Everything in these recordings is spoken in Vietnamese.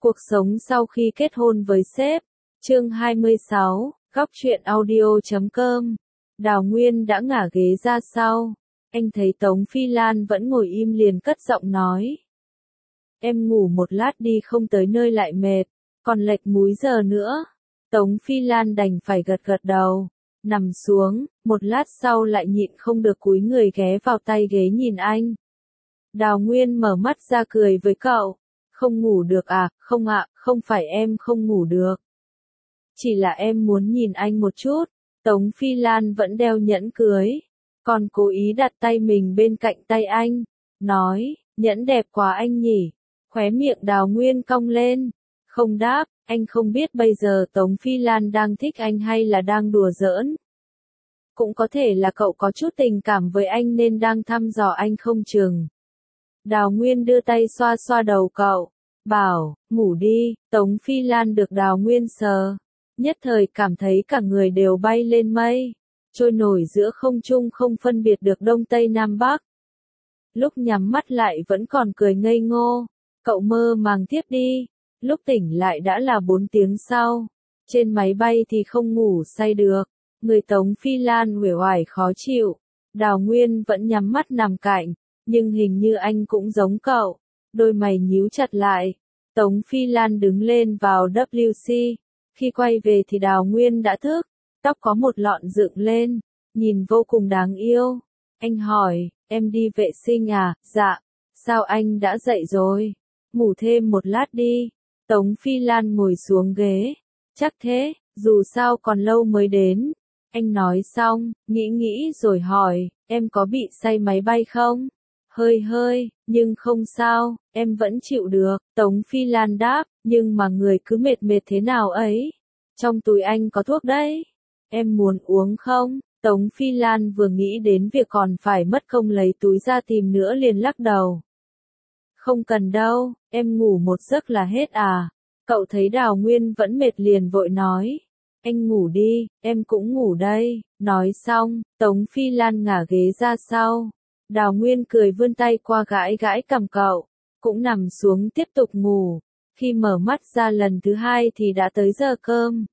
Cuộc sống sau khi kết hôn với sếp. Chương 26, góc truyện audio.com. Đào Nguyên đã ngả ghế ra sau. Anh thấy Tống Phi Lan vẫn ngồi im liền cất giọng nói. Em ngủ một lát đi, không tới nơi lại mệt, còn lệch múi giờ nữa. Tống Phi Lan đành phải gật gật đầu, nằm xuống, một lát sau lại nhịn không được cúi người ghé vào tay ghế nhìn anh. Đào Nguyên mở mắt ra cười với cậu. Không ngủ được à? Không ạ, không phải em không ngủ được. Chỉ là em muốn nhìn anh một chút. Tống Phi Lan vẫn đeo nhẫn cưới, còn cố ý đặt tay mình bên cạnh tay anh, nói, nhẫn đẹp quá anh nhỉ. Khóe miệng Đào Nguyên cong lên, không đáp, anh không biết bây giờ Tống Phi Lan đang thích anh hay là đang đùa giỡn. Cũng có thể là cậu có chút tình cảm với anh nên đang thăm dò anh không chừng. Đào Nguyên đưa tay xoa xoa đầu cậu, bảo, ngủ đi. Tống Phi Lan được Đào Nguyên sờ, nhất thời cảm thấy cả người đều bay lên mây, trôi nổi giữa không trung, không phân biệt được đông tây nam bắc. Lúc nhắm mắt lại vẫn còn cười ngây ngô, cậu mơ màng tiếp đi, lúc tỉnh lại đã là 4 tiếng sau. Trên máy bay thì không ngủ say được, người Tống Phi Lan uể oải khó chịu. Đào Nguyên vẫn nhắm mắt nằm cạnh, nhưng hình như anh cũng giống cậu, đôi mày nhíu chặt lại. Tống Phi Lan đứng lên vào WC, khi quay về thì Đào Nguyên đã thức, tóc có một lọn dựng lên, nhìn vô cùng đáng yêu. Anh hỏi, em đi vệ sinh à? Dạ. Sao anh đã dậy rồi? Ngủ thêm một lát đi. Tống Phi Lan ngồi xuống ghế. Chắc thế, dù sao còn lâu mới đến. Anh nói xong, nghĩ rồi hỏi, em có bị say máy bay không? Hơi, nhưng không sao, em vẫn chịu được. Tống Phi Lan đáp, nhưng mà người cứ mệt thế nào ấy. Trong túi anh có thuốc đấy. Em muốn uống không? Tống Phi Lan vừa nghĩ đến việc còn phải mất công lấy túi ra tìm nữa liền lắc đầu. Không cần đâu, em ngủ một giấc là hết à. Cậu thấy Đào Nguyên vẫn mệt liền vội nói. Anh ngủ đi, em cũng ngủ đây. Nói xong, Tống Phi Lan ngả ghế ra sau. Đào Nguyên cười vươn tay qua gãi cằm cậu, cũng nằm xuống tiếp tục ngủ. Khi mở mắt ra lần thứ hai thì đã tới giờ cơm.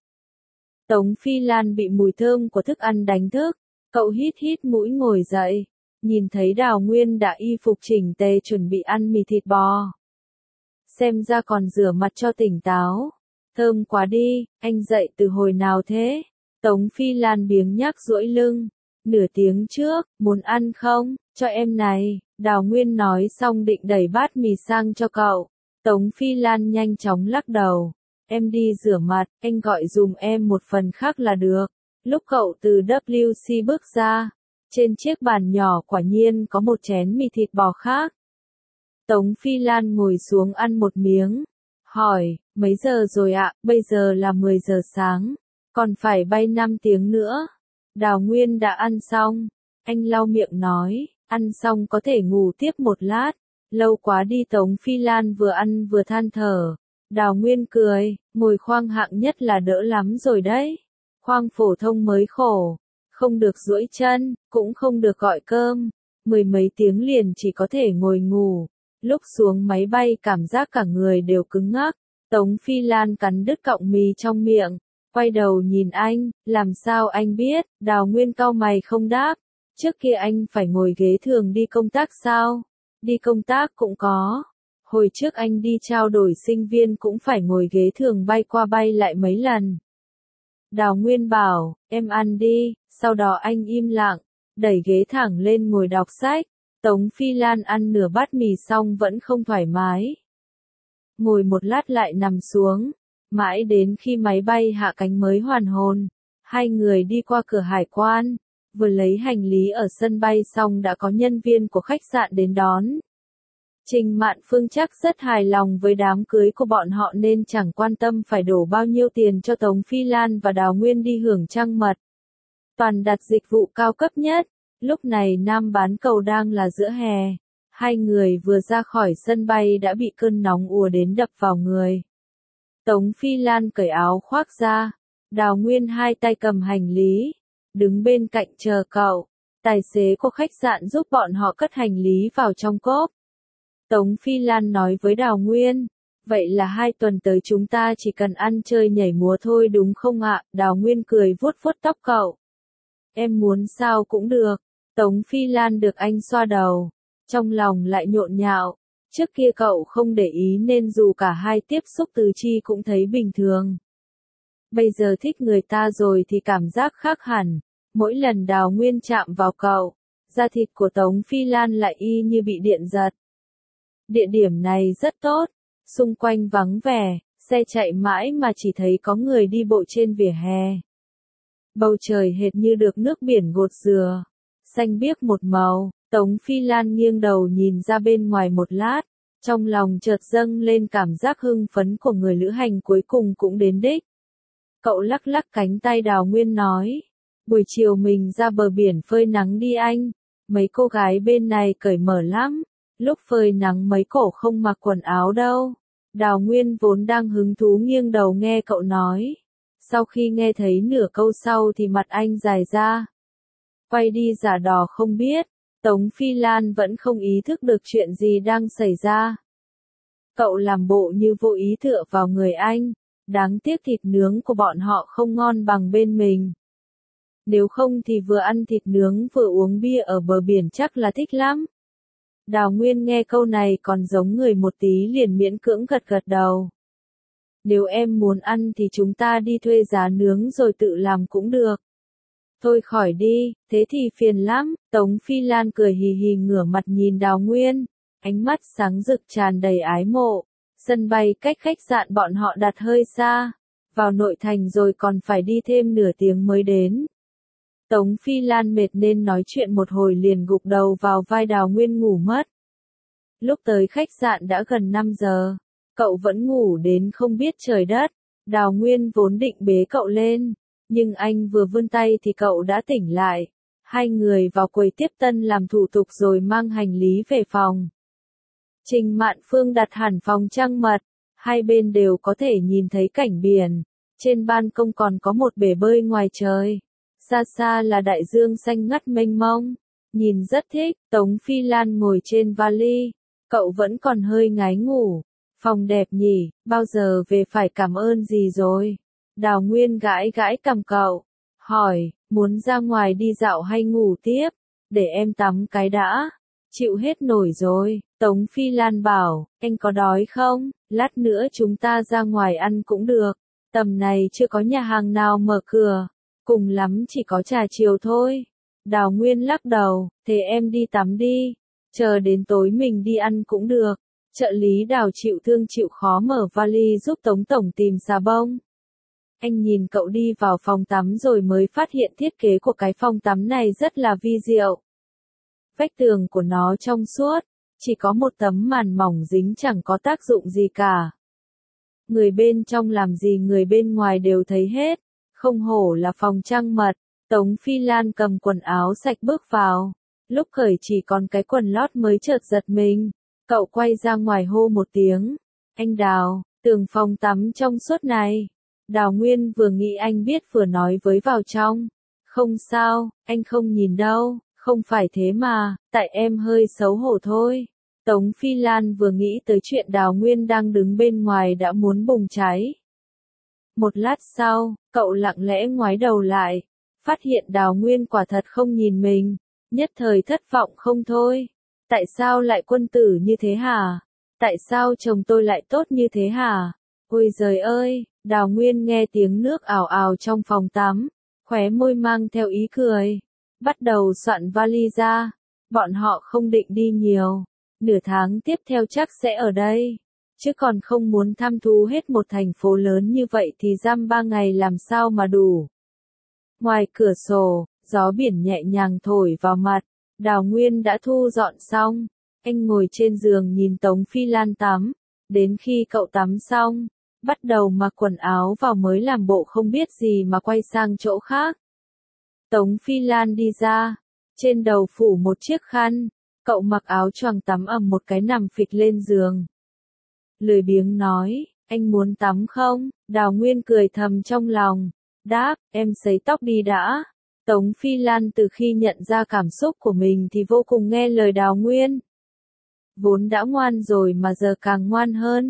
Tống Phi Lan bị mùi thơm của thức ăn đánh thức, cậu hít mũi ngồi dậy, nhìn thấy Đào Nguyên đã y phục chỉnh tề chuẩn bị ăn mì thịt bò. Xem ra còn rửa mặt cho tỉnh táo. Thơm quá đi, anh dậy từ hồi nào thế? Tống Phi Lan biếng nhác duỗi lưng. Nửa tiếng trước, muốn ăn không? Cho em này. Đào Nguyên nói xong định đẩy bát mì sang cho cậu. Tống Phi Lan nhanh chóng lắc đầu. Em đi rửa mặt, anh gọi dùm em một phần khác là được. Lúc cậu từ WC bước ra, trên chiếc bàn nhỏ quả nhiên có một chén mì thịt bò khác. Tống Phi Lan ngồi xuống ăn một miếng, hỏi, mấy giờ rồi ạ? Bây giờ là 10 giờ sáng, còn phải bay 5 tiếng nữa. Đào Nguyên đã ăn xong, anh lau miệng nói, ăn xong có thể ngủ tiếp một lát, lâu quá đi. Tống Phi Lan vừa ăn vừa than thở. Đào Nguyên cười, ngồi khoang hạng nhất là đỡ lắm rồi đấy. Khoang phổ thông mới khổ, không được duỗi chân, cũng không được gọi cơm, 10 mấy tiếng liền chỉ có thể ngồi ngủ. Lúc xuống máy bay cảm giác cả người đều cứng ngắc. Tống Phi Lan cắn đứt cọng mì trong miệng, quay đầu nhìn anh, làm sao anh biết? Đào Nguyên cau mày không đáp. Trước kia anh phải ngồi ghế thường đi công tác sao? Đi công tác cũng có. Hồi trước anh đi trao đổi sinh viên cũng phải ngồi ghế thường bay qua bay lại mấy lần. Đào Nguyên bảo, em ăn đi, sau đó anh im lặng, đẩy ghế thẳng lên ngồi đọc sách. Tống Phi Lan ăn nửa bát mì xong vẫn không thoải mái. Ngồi một lát lại nằm xuống, mãi đến khi máy bay hạ cánh mới hoàn hồn. Hai người đi qua cửa hải quan, vừa lấy hành lý ở sân bay xong đã có nhân viên của khách sạn đến đón. Trình Mạn Phương chắc rất hài lòng với đám cưới của bọn họ nên chẳng quan tâm phải đổ bao nhiêu tiền cho Tống Phi Lan và Đào Nguyên đi hưởng trăng mật. Toàn đặt dịch vụ cao cấp nhất. Lúc này Nam bán cầu đang là giữa hè. Hai người vừa ra khỏi sân bay đã bị cơn nóng ùa đến đập vào người. Tống Phi Lan cởi áo khoác ra. Đào Nguyên hai tay cầm hành lý, đứng bên cạnh chờ cậu. Tài xế của khách sạn giúp bọn họ cất hành lý vào trong cốp. Tống Phi Lan nói với Đào Nguyên, Vậy là 2 tuần tới chúng ta chỉ cần ăn chơi nhảy múa thôi đúng không ạ? Đào Nguyên cười vuốt vuốt tóc cậu. Em muốn sao cũng được. Tống Phi Lan được anh xoa đầu. Trong lòng lại nhộn nhạo. Trước kia cậu không để ý nên dù cả hai tiếp xúc tứ chi cũng thấy bình thường. Bây giờ thích người ta rồi thì cảm giác khác hẳn. Mỗi lần Đào Nguyên chạm vào cậu, da thịt của Tống Phi Lan lại y như bị điện giật. Địa điểm này rất tốt. Xung quanh vắng vẻ, xe chạy mãi mà chỉ thấy có người đi bộ trên vỉa hè. Bầu trời hệt như được nước biển gột rửa, xanh biếc một màu. Tống Phi Lan nghiêng đầu nhìn ra bên ngoài một lát, trong lòng chợt dâng lên cảm giác hưng phấn của người lữ hành cuối cùng cũng đến đích. Cậu lắc lắc cánh tay Đào Nguyên nói, buổi chiều mình ra bờ biển phơi nắng đi anh, mấy cô gái bên này cởi mở lắm, lúc phơi nắng mấy cổ không mặc quần áo đâu. Đào Nguyên vốn đang hứng thú nghiêng đầu nghe cậu nói. Sau khi nghe thấy nửa câu sau thì mặt anh dài ra. Quay đi giả đò không biết, Tống Phi Lan vẫn không ý thức được chuyện gì đang xảy ra. Cậu làm bộ như vô ý tựa vào người anh, đáng tiếc thịt nướng của bọn họ không ngon bằng bên mình. Nếu không thì vừa ăn thịt nướng vừa uống bia ở bờ biển chắc là thích lắm. Đào Nguyên nghe câu này còn giống người một tí liền miễn cưỡng gật gật đầu. Nếu em muốn ăn thì chúng ta đi thuê giá nướng rồi tự làm cũng được. Thôi khỏi đi, thế thì phiền lắm. Tống Phi Lan cười hì hì ngửa mặt nhìn Đào Nguyên, ánh mắt sáng rực tràn đầy ái mộ. Sân bay cách khách sạn bọn họ đặt hơi xa, vào nội thành rồi còn phải đi thêm nửa tiếng mới đến. Tống Phi Lan mệt nên nói chuyện một hồi liền gục đầu vào vai Đào Nguyên ngủ mất. Lúc tới khách sạn đã gần 5 giờ, cậu vẫn ngủ đến không biết trời đất. Đào Nguyên vốn định bế cậu lên, nhưng anh vừa vươn tay thì cậu đã tỉnh lại. Hai người vào quầy tiếp tân làm thủ tục rồi mang hành lý về phòng. Trình Mạn Phương đặt hẳn phòng trăng mật, hai bên đều có thể nhìn thấy cảnh biển. Trên ban công còn có một bể bơi ngoài trời. Xa xa là đại dương xanh ngắt mênh mông. Nhìn rất thích. Tống Phi Lan ngồi trên vali. Cậu vẫn còn hơi ngái ngủ. Phòng đẹp nhỉ, bao giờ về phải cảm ơn gì rồi? Đào Nguyên gãi gãi cằm cậu. Hỏi, muốn ra ngoài đi dạo hay ngủ tiếp? Để em tắm cái đã. Chịu hết nổi rồi. Tống Phi Lan bảo, anh có đói không? Lát nữa chúng ta ra ngoài ăn cũng được. Tầm này chưa có nhà hàng nào mở cửa. Cùng lắm chỉ có trà chiều thôi. Đào Nguyên lắc đầu, thế em đi tắm đi. Chờ đến tối mình đi ăn cũng được. Trợ lý Đào chịu thương chịu khó mở vali giúp Tống Tổng tìm xà bông. Anh nhìn cậu đi vào phòng tắm rồi mới phát hiện thiết kế của cái phòng tắm này rất là vi diệu. Vách tường của nó trong suốt, chỉ có một tấm màn mỏng dính chẳng có tác dụng gì cả. Người bên trong làm gì người bên ngoài đều thấy hết, không hổ là phòng trăng mật. Tống Phi Lan cầm quần áo sạch bước vào, lúc cởi chỉ còn cái quần lót mới chợt giật mình. Cậu quay ra ngoài hô một tiếng, anh Đào, tường phòng tắm trong suốt này. Đào Nguyên vừa nghĩ anh biết vừa nói với vào trong. Không sao, anh không nhìn đâu, không phải thế mà, tại em hơi xấu hổ thôi. Tống Phi Lan vừa nghĩ tới chuyện Đào Nguyên đang đứng bên ngoài đã muốn bùng cháy. Một lát sau, cậu lặng lẽ ngoái đầu lại, phát hiện Đào Nguyên quả thật không nhìn mình, nhất thời thất vọng không thôi. Tại sao lại quân tử như thế hả? Tại sao chồng tôi lại tốt như thế hả? Ôi giời ơi, Đào Nguyên nghe tiếng nước ào ào trong phòng tắm, khóe môi mang theo ý cười. Bắt đầu soạn vali ra, bọn họ không định đi nhiều, nửa tháng tiếp theo chắc sẽ ở đây, chứ còn không muốn thăm thú hết một thành phố lớn như vậy thì dăm 3 ngày làm sao mà đủ. Ngoài cửa sổ, gió biển nhẹ nhàng thổi vào mặt, Đào Nguyên đã thu dọn xong, anh ngồi trên giường nhìn Tống Phi Lan tắm, đến khi cậu tắm xong, bắt đầu mặc quần áo vào mới làm bộ không biết gì mà quay sang chỗ khác. Tống Phi Lan đi ra, trên đầu phủ một chiếc khăn, cậu mặc áo choàng tắm ầm một cái nằm phịch lên giường. Lười biếng nói, anh muốn tắm không? Đào Nguyên cười thầm trong lòng, đáp, em sấy tóc đi đã. Tống Phi Lan từ khi nhận ra cảm xúc của mình thì vô cùng nghe lời Đào Nguyên. Vốn đã ngoan rồi mà giờ càng ngoan hơn,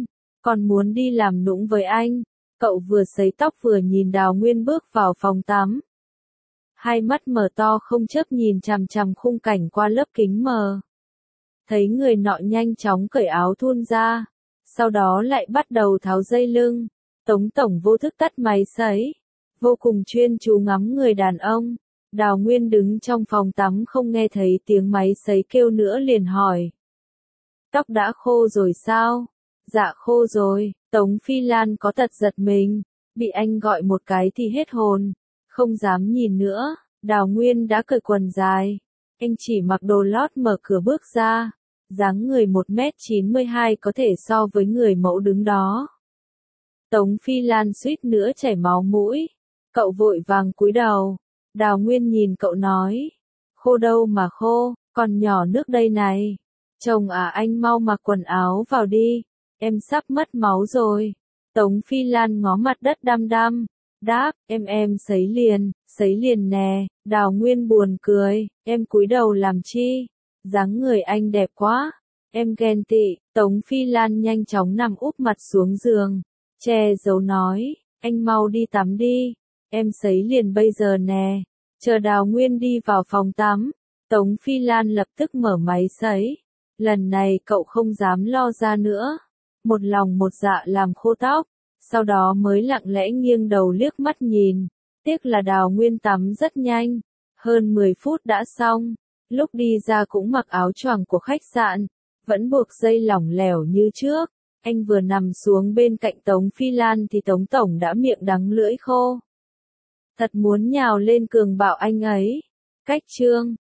còn muốn đi làm nũng với anh. Cậu vừa sấy tóc vừa nhìn Đào Nguyên bước vào phòng tắm. Hai mắt mở to không chớp nhìn chằm chằm khung cảnh qua lớp kính mờ. Thấy người nọ nhanh chóng cởi áo thun ra, sau đó lại bắt đầu tháo dây lưng. Tống tổng vô thức tắt máy sấy, vô cùng chuyên chú ngắm người đàn ông. Đào Nguyên đứng trong phòng tắm không nghe thấy tiếng máy sấy kêu nữa liền hỏi. Tóc đã khô rồi sao? Dạ khô rồi. Tống Phi Lan có tật giật mình, bị anh gọi một cái thì hết hồn, không dám nhìn nữa. Đào Nguyên đã cởi quần dài, anh chỉ mặc đồ lót mở cửa bước ra, dáng người 1m92 có thể so với người mẫu đứng đó. Tống Phi Lan suýt nữa chảy máu mũi, cậu vội vàng cúi đầu. Đào Nguyên nhìn cậu nói, khô đâu mà khô, còn nhỏ nước đây này. Chồng à, anh mau mặc quần áo vào đi, em sắp mất máu rồi. Tống Phi Lan ngó mặt đất đăm đăm, đáp, em sấy liền nè. Đào Nguyên buồn cười, em cúi đầu làm chi? Dáng người anh đẹp quá, em ghen tị. Tống Phi Lan nhanh chóng nằm úp mặt xuống giường, che giấu nói, anh mau đi tắm đi, em sấy liền bây giờ nè. Chờ Đào Nguyên đi vào phòng tắm, Tống Phi Lan lập tức mở máy sấy. Lần này cậu không dám lo ra nữa, một lòng một dạ làm khô tóc, sau đó mới lặng lẽ nghiêng đầu liếc mắt nhìn. Tiếc là Đào Nguyên tắm rất nhanh, hơn 10 phút đã xong. Lúc đi ra cũng mặc áo choàng của khách sạn, vẫn buộc dây lỏng lẻo như trước. Anh vừa nằm xuống bên cạnh Tống Phi Lan thì Tống tổng đã miệng đắng lưỡi khô. Thật muốn nhào lên cường bạo anh ấy. Cách chương